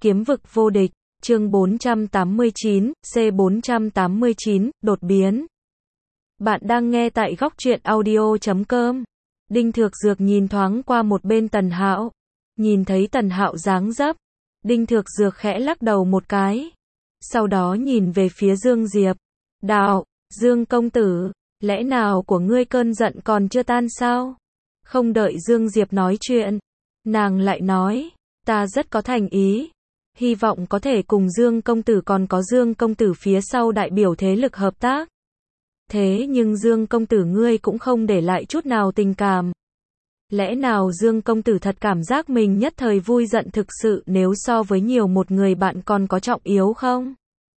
Kiếm vực vô địch, chương 489, C489, đột biến. Bạn đang nghe tại góc truyện audio.com. Đinh Thược Dược nhìn thoáng qua một bên Tần Hạo. Nhìn thấy Tần Hạo dáng dấp, Đinh Thược Dược khẽ lắc đầu một cái. Sau đó nhìn về phía Dương Diệp. Đạo, Dương công tử, lẽ nào của ngươi cơn giận còn chưa tan sao? Không đợi Dương Diệp nói chuyện, nàng lại nói, ta rất có thành ý. Hy vọng có thể cùng Dương công tử còn có Dương công tử phía sau đại biểu thế lực hợp tác. Thế nhưng Dương công tử ngươi cũng không để lại chút nào tình cảm. Lẽ nào Dương công tử thật cảm giác mình nhất thời vui giận thực sự nếu so với nhiều một người bạn còn có trọng yếu không?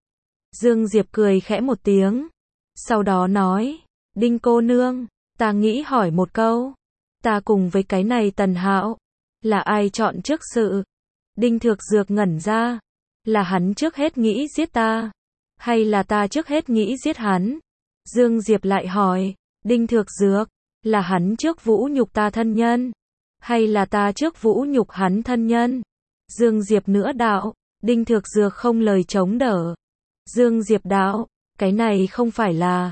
Dương Diệp cười khẽ một tiếng. Sau đó nói, Đinh cô nương, ta nghĩ hỏi một câu. Ta cùng với cái này Tần Hạo, là ai chọn trước sự? Đinh Thược Dược ngẩn ra. Là hắn trước hết nghĩ giết ta? Hay là ta trước hết nghĩ giết hắn? Dương Diệp lại hỏi, Đinh Thược Dược, là hắn trước vũ nhục ta thân nhân? Hay là ta trước vũ nhục hắn thân nhân? Dương Diệp nữa đạo, Đinh Thược Dược không lời chống đỡ. Dương Diệp đạo, cái này không phải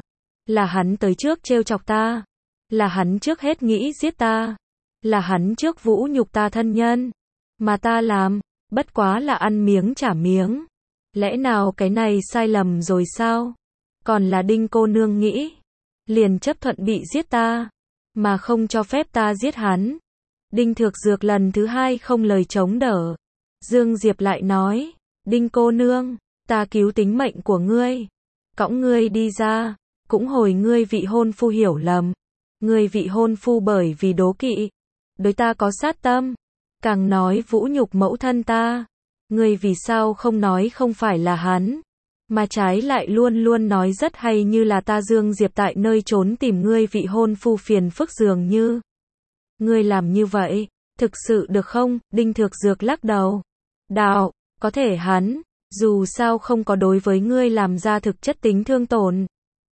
là hắn tới trước trêu chọc ta. Là hắn trước hết nghĩ giết ta. Là hắn trước vũ nhục ta thân nhân. Mà ta làm, bất quá là ăn miếng trả miếng. Lẽ nào cái này sai lầm rồi sao? Còn là Đinh cô nương nghĩ, liền chấp thuận bị giết ta, mà không cho phép ta giết hắn. Đinh Thược Dược lần thứ hai không lời chống đỡ. Dương Diệp lại nói, Đinh cô nương, ta cứu tính mệnh của ngươi, cõng ngươi đi ra, cũng hồi ngươi vị hôn phu hiểu lầm. Ngươi vị hôn phu bởi vì đố kỵ, đối ta có sát tâm, càng nói vũ nhục mẫu thân ta. Ngươi vì sao không nói không phải là hắn, mà trái lại luôn luôn nói rất hay như là ta Dương Diệp tại nơi trốn tìm ngươi vị hôn phu phiền phức dường như. Ngươi làm như vậy, thực sự được không? Đinh Thược Dược lắc đầu. Đạo, có thể hắn, dù sao không có đối với ngươi làm ra thực chất tính thương tổn.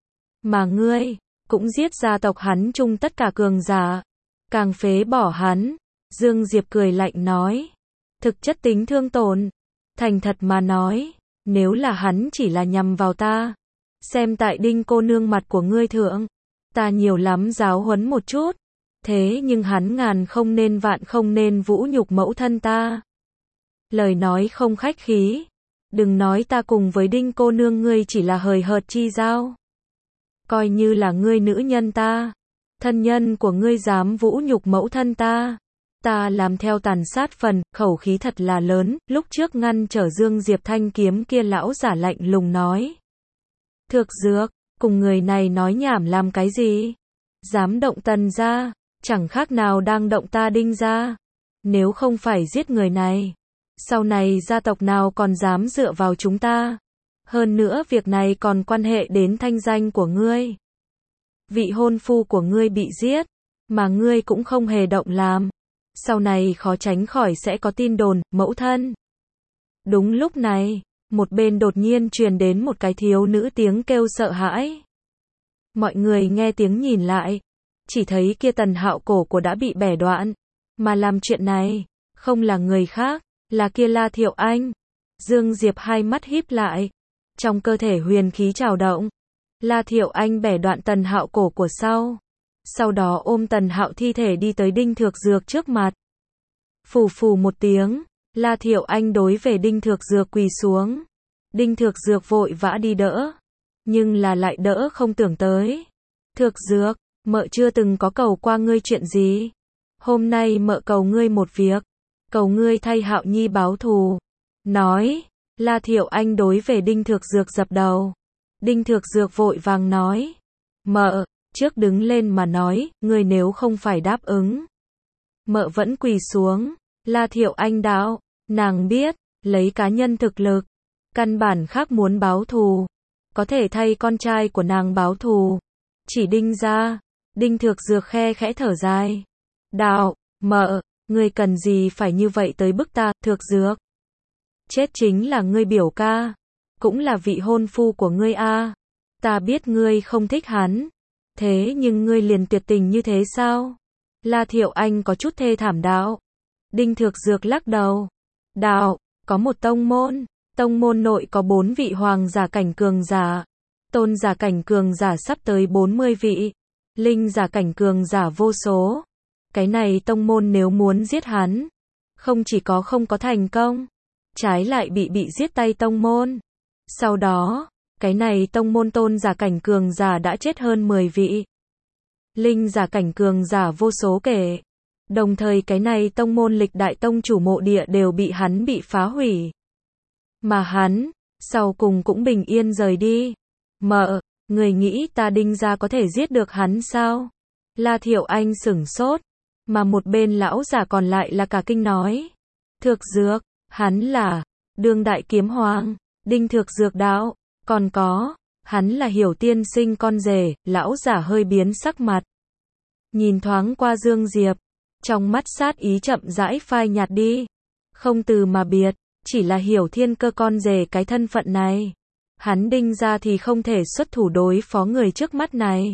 Mà ngươi, cũng giết gia tộc hắn chung tất cả cường giả, càng phế bỏ hắn. Dương Diệp cười lạnh nói, thực chất tính thương tổn, thành thật mà nói, nếu là hắn chỉ là nhằm vào ta, xem tại Đinh cô nương mặt của ngươi thượng, ta nhiều lắm giáo huấn một chút, thế nhưng hắn ngàn không nên vạn không nên vũ nhục mẫu thân ta. Lời nói không khách khí, đừng nói ta cùng với Đinh cô nương ngươi chỉ là hời hợt chi giao. Coi như là ngươi nữ nhân ta, thân nhân của ngươi dám vũ nhục mẫu thân ta, ta làm theo tàn sát phần. Khẩu khí thật là lớn. Lúc trước ngăn trở Dương Diệp thanh kiếm kia lão giả lạnh lùng nói, Thược Dược, cùng người này nói nhảm làm cái gì? Dám động Tần gia, chẳng khác nào đang động ta Đinh gia. Nếu không phải giết người này, sau này gia tộc nào còn dám dựa vào chúng ta? Hơn nữa việc này còn quan hệ đến thanh danh của ngươi. Vị hôn phu của ngươi bị giết, mà ngươi cũng không hề động làm. Sau này khó tránh khỏi sẽ có tin đồn, mẫu thân. Đúng lúc này, một bên đột nhiên truyền đến một cái thiếu nữ tiếng kêu sợ hãi. Mọi người nghe tiếng nhìn lại, chỉ thấy kia Tần Hạo cổ của đã bị bẻ đoạn, mà làm chuyện này, không là người khác, là kia La Thiệu Anh. Dương Diệp hai mắt híp lại, trong cơ thể huyền khí trào động. La Thiệu Anh bẻ đoạn Tần Hạo cổ của sau đó ôm Tần Hạo thi thể đi tới Đinh Thược Dược trước mặt. Phù phù một tiếng, La Thiệu Anh đối về Đinh Thược Dược quỳ xuống. Đinh Thược Dược vội vã đi đỡ, nhưng là lại đỡ không tưởng tới. Thược Dược, mợ chưa từng có cầu qua ngươi chuyện gì. Hôm nay mợ cầu ngươi một việc, cầu ngươi thay Hạo Nhi báo thù. Nói, La Thiệu Anh đối về Đinh Thược Dược dập đầu. Đinh Thược Dược vội vàng nói, mợ, trước đứng lên mà nói, ngươi nếu không phải đáp ứng. Mợ vẫn quỳ xuống. La Thiệu Anh đạo, nàng biết, lấy cá nhân thực lực, căn bản khác muốn báo thù, có thể thay con trai của nàng báo thù, chỉ Đinh gia. Đinh Thược Dược khe khẽ thở dài. Đạo, mợ, ngươi cần gì phải như vậy tới bức ta? Thược Dược, chết chính là ngươi biểu ca, cũng là vị hôn phu của ngươi a. Ta biết ngươi không thích hắn, thế nhưng ngươi liền tuyệt tình như thế sao? La Thiệu Anh có chút thê thảm đạo. Đinh Thược Dược lắc đầu. Đạo, có một tông môn nội có 4 vị hoàng giả cảnh cường giả, tôn giả cảnh cường giả sắp tới 40 vị, linh giả cảnh cường giả vô số. Cái này tông môn nếu muốn giết hắn, không chỉ có không có thành công, trái lại bị giết tay tông môn. Sau đó, cái này tông môn tôn giả cảnh cường giả đã chết hơn 10 vị. Linh giả cảnh cường giả vô số kể. Đồng thời cái này tông môn lịch đại tông chủ mộ địa đều bị phá hủy. Mà hắn, sau cùng cũng bình yên rời đi. Mợ, người nghĩ ta Đinh gia có thể giết được hắn sao? La Thiệu Anh sửng sốt, mà một bên lão giả còn lại là cả kinh nói. Thược Dược, hắn là đương đại kiếm hoàng, Đinh Thược Dược đạo, còn có, hắn là Hiểu tiên sinh con rể. Lão giả hơi biến sắc mặt. Nhìn thoáng qua Dương Diệp, trong mắt sát ý chậm rãi phai nhạt đi. Không từ mà biệt, chỉ là Hiểu Thiên Cơ con rể cái thân phận này. Hắn Đinh gia thì không thể xuất thủ đối phó người trước mắt này.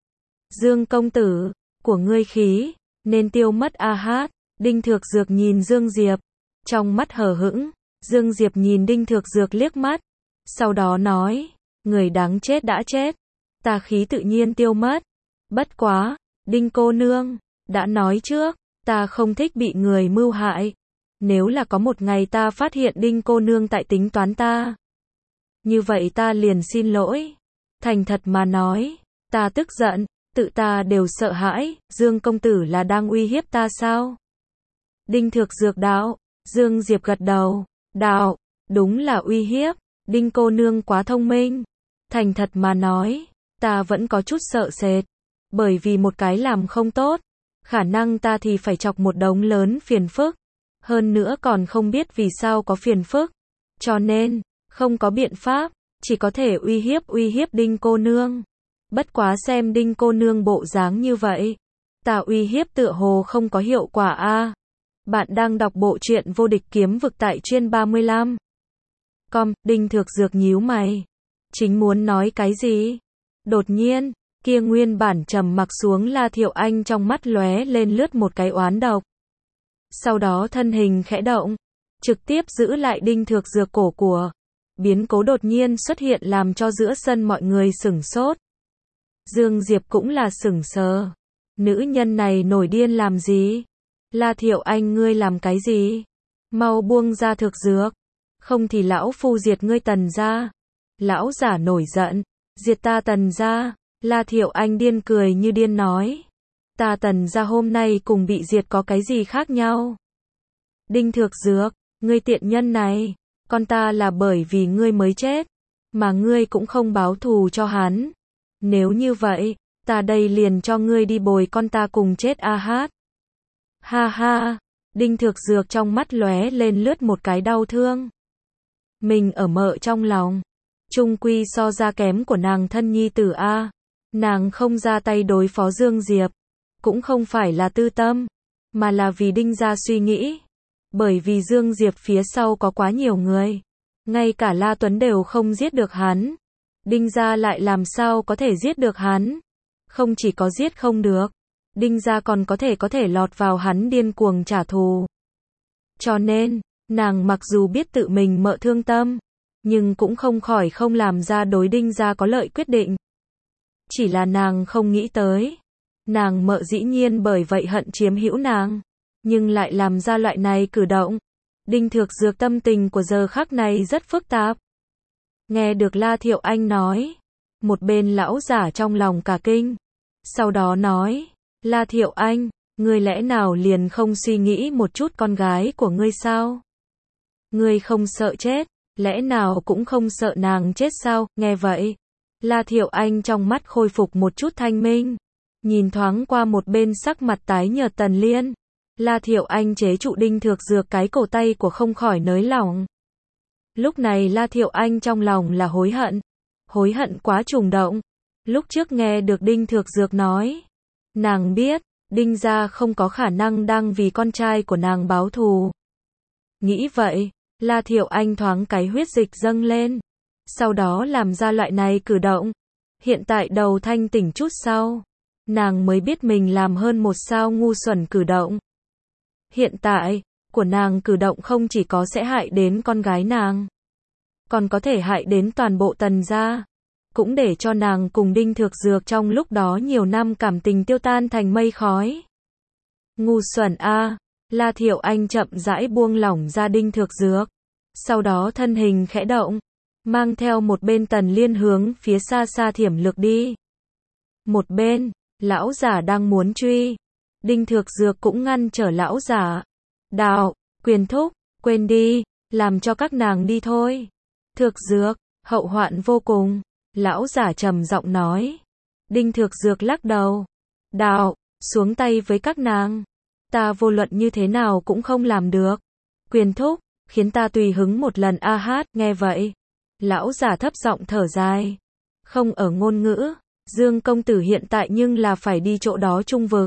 Dương công tử, của ngươi khí, nên tiêu mất a hát. Đinh Thược Dược nhìn Dương Diệp, trong mắt hờ hững. Dương Diệp nhìn Đinh Thược Dược liếc mắt, sau đó nói, người đáng chết đã chết, ta khí tự nhiên tiêu mất. Bất quá, Đinh cô nương, đã nói trước, ta không thích bị người mưu hại. Nếu là có một ngày ta phát hiện Đinh cô nương tại tính toán ta, như vậy ta liền xin lỗi. Thành thật mà nói, ta tức giận, tự ta đều sợ hãi. Dương công tử là đang uy hiếp ta sao? Đinh Thược Dược đạo. Dương Diệp gật đầu, đạo, đúng là uy hiếp. Đinh cô nương quá thông minh. Thành thật mà nói, ta vẫn có chút sợ sệt, bởi vì một cái làm không tốt, khả năng ta thì phải chọc một đống lớn phiền phức. Hơn nữa còn không biết vì sao có phiền phức. Cho nên, không có biện pháp, chỉ có thể uy hiếp Đinh cô nương. Bất quá xem Đinh cô nương bộ dáng như vậy, ta uy hiếp tựa hồ không có hiệu quả a. Bạn đang đọc bộ truyện Vô Địch Kiếm Vực tại chuyên 35. Đinh Thược Dược nhíu mày, chính muốn nói cái gì? Đột nhiên, kia nguyên bản trầm mặc xuống La Thiệu Anh trong mắt lóe lên lướt một cái oán độc. Sau đó thân hình khẽ động, trực tiếp giữ lại Đinh Thược Dược cổ của. Biến cố đột nhiên xuất hiện làm cho giữa sân mọi người sửng sốt. Dương Diệp cũng là sửng sờ. Nữ nhân này nổi điên làm gì? La Thiệu Anh ngươi làm cái gì? Mau buông ra Thược Dược, không thì lão phu diệt ngươi Tần gia. Lão giả nổi giận, diệt ta Tần gia? La Thiệu Anh điên cười như điên nói, ta Tần gia hôm nay cùng bị diệt có cái gì khác nhau? Đinh Thược Dược, ngươi tiện nhân này, con ta là bởi vì ngươi mới chết, mà ngươi cũng không báo thù cho hắn. Nếu như vậy, ta đây liền cho ngươi đi bồi con ta cùng chết a hát. Ha ha, Đinh Thược Dược trong mắt lóe lên lướt một cái đau thương. Mình ở mợ trong lòng, chung quy so ra kém của nàng thân nhi tử a. Nàng không ra tay đối phó Dương Diệp, cũng không phải là tư tâm, mà là vì Đinh gia suy nghĩ. Bởi vì Dương Diệp phía sau có quá nhiều người, ngay cả La Tuấn đều không giết được hắn. Đinh gia lại làm sao có thể giết được hắn? Không chỉ có giết không được, Đinh gia còn có thể lọt vào hắn điên cuồng trả thù. Cho nên, nàng mặc dù biết tự mình mợ thương tâm, nhưng cũng không khỏi không làm ra đối Đinh gia có lợi quyết định. Chỉ là nàng không nghĩ tới, nàng mợ dĩ nhiên bởi vậy hận chiếm hữu nàng, nhưng lại làm ra loại này cử động. Đinh Thược Dược tâm tình của giờ khắc này rất phức tạp. Nghe được La Thiệu Anh nói, một bên lão giả trong lòng cả kinh. Sau đó nói, La Thiệu Anh, ngươi lẽ nào liền không suy nghĩ một chút con gái của ngươi sao? Ngươi không sợ chết, lẽ nào cũng không sợ nàng chết sao? Nghe vậy, La Thiệu Anh trong mắt khôi phục một chút thanh minh, nhìn thoáng qua một bên sắc mặt tái nhợt Tần Liên. La Thiệu Anh chế trụ Đinh Thược Dược cái cổ tay của không khỏi nới lỏng. Lúc này La Thiệu Anh trong lòng là hối hận quá trùng động. Lúc trước nghe được Đinh Thược Dược nói, nàng biết, Đinh gia không có khả năng đang vì con trai của nàng báo thù. Nghĩ vậy, La Thiệu Anh thoáng cái huyết dịch dâng lên, sau đó làm ra loại này cử động. Hiện tại đầu thanh tỉnh chút sau, nàng mới biết mình làm hơn một sao ngu xuẩn cử động. Hiện tại, của nàng cử động không chỉ có sẽ hại đến con gái nàng, còn có thể hại đến toàn bộ Tần gia, cũng để cho nàng cùng Đinh Thược Dược trong lúc đó nhiều năm cảm tình tiêu tan thành mây khói. Ngu xuẩn a. La Thiệu Anh chậm rãi buông lỏng ra Đinh Thược Dược, sau đó thân hình khẽ động, mang theo một bên Tần Liên hướng phía xa xa thiểm lược đi. Một bên, lão giả đang muốn truy, Đinh Thược Dược cũng ngăn trở lão giả. Đạo, Quyền thúc, quên đi, làm cho các nàng đi thôi. Thược Dược, hậu hoạn vô cùng, lão giả trầm giọng nói. Đinh Thược Dược lắc đầu. Đạo, xuống tay với các nàng. Ta vô luận như thế nào cũng không làm được. Quyền thúc, khiến ta tùy hứng một lần a hát, nghe vậy. Lão giả thấp giọng thở dài. Không ở ngôn ngữ, Dương công tử hiện tại nhưng là phải đi chỗ đó trung vực.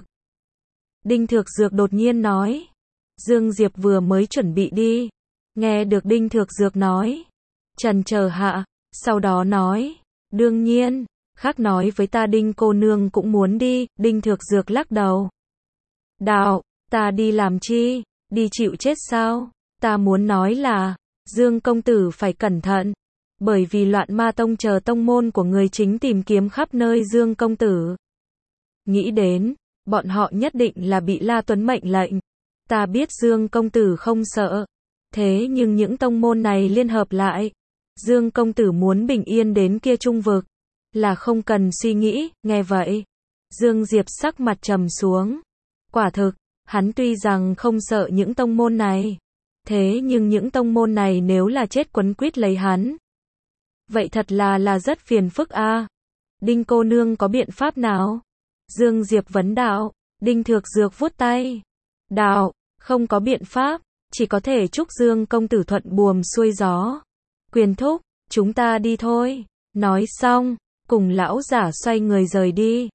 Đinh Thược Dược đột nhiên nói. Dương Diệp vừa mới chuẩn bị đi. Nghe được Đinh Thược Dược nói. Trần chờ hạ, sau đó nói. Đương nhiên, khác nói với ta Đinh cô nương cũng muốn đi. Đinh Thược Dược lắc đầu. Đạo, ta đi làm chi? Đi chịu chết sao? Ta muốn nói là, Dương công tử phải cẩn thận. Bởi vì Loạn Ma Tông chờ tông môn của người chính tìm kiếm khắp nơi Dương công tử. Nghĩ đến, bọn họ nhất định là bị La Tuấn mệnh lệnh. Ta biết Dương công tử không sợ. Thế nhưng những tông môn này liên hợp lại. Dương công tử muốn bình yên đến kia trung vực. Là không cần suy nghĩ, nghe vậy. Dương Diệp sắc mặt trầm xuống. Quả thực, hắn tuy rằng không sợ những tông môn này. Thế nhưng những tông môn này nếu là chết quấn quýt lấy hắn. Vậy thật là rất phiền phức a. Đinh cô nương có biện pháp nào? Dương Diệp vấn đạo. Đinh Thược Dược vuốt tay. Đạo, không có biện pháp, chỉ có thể chúc Dương công tử thuận buồm xuôi gió. Quyền thúc, chúng ta đi thôi. Nói xong, cùng lão giả xoay người rời đi.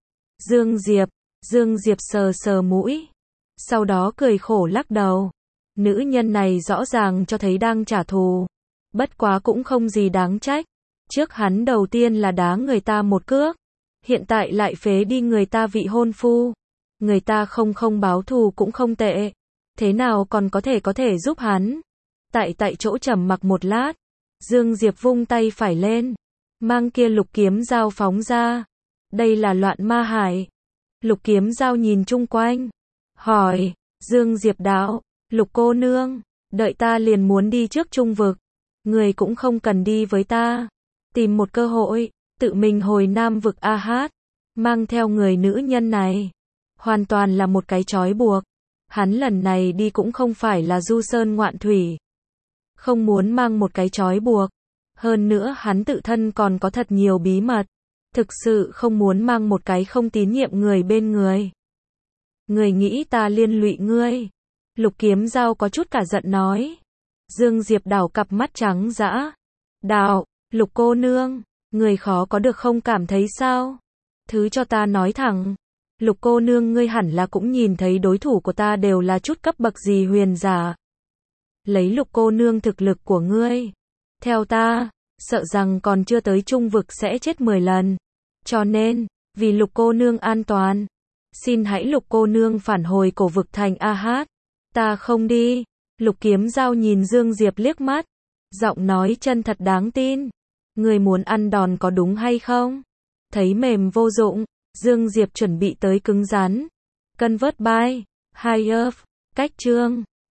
Dương Diệp sờ sờ mũi. Sau đó cười khổ lắc đầu. Nữ nhân này rõ ràng cho thấy đang trả thù. Bất quá cũng không gì đáng trách. Trước hắn đầu tiên là đá người ta một cước. Hiện tại lại phế đi người ta vị hôn phu. Người ta không báo thù cũng không tệ. Thế nào còn có thể giúp hắn? Tại chỗ trầm mặc một lát. Dương Diệp vung tay phải lên. Mang kia lục kiếm dao phóng ra. Đây là Loạn Ma Hải. Lục kiếm dao nhìn chung quanh. Hỏi, Dương Diệp đạo, Lục cô nương, đợi ta liền muốn đi trước trung vực. Người cũng không cần đi với ta. Tìm một cơ hội, tự mình hồi Nam vực a hát. Mang theo người nữ nhân này. Hoàn toàn là một cái trói buộc. Hắn lần này đi cũng không phải là du sơn ngoạn thủy. Không muốn mang một cái trói buộc. Hơn nữa hắn tự thân còn có thật nhiều bí mật. Thực sự không muốn mang một cái không tín nhiệm người bên người. Người nghĩ ta liên lụy ngươi. Lục kiếm dao có chút cả giận nói. Dương Diệp đảo cặp mắt trắng dã. Đạo, Lục cô nương, người khó có được không cảm thấy sao? Thứ cho ta nói thẳng. Lục cô nương ngươi hẳn là cũng nhìn thấy đối thủ của ta đều là chút cấp bậc gì huyền giả. Lấy Lục cô nương thực lực của ngươi. Theo ta, sợ rằng còn chưa tới trung vực sẽ chết 10 lần. Cho nên, vì Lục cô nương an toàn. Xin hãy Lục cô nương phản hồi cổ vực thành a hát. Ta không đi. Lục kiếm dao nhìn Dương Diệp liếc mắt. Giọng nói chân thật đáng tin. Người muốn ăn đòn có đúng hay không? Thấy mềm vô dụng. Dương Diệp chuẩn bị tới cứng rắn. Convert by High Cách chương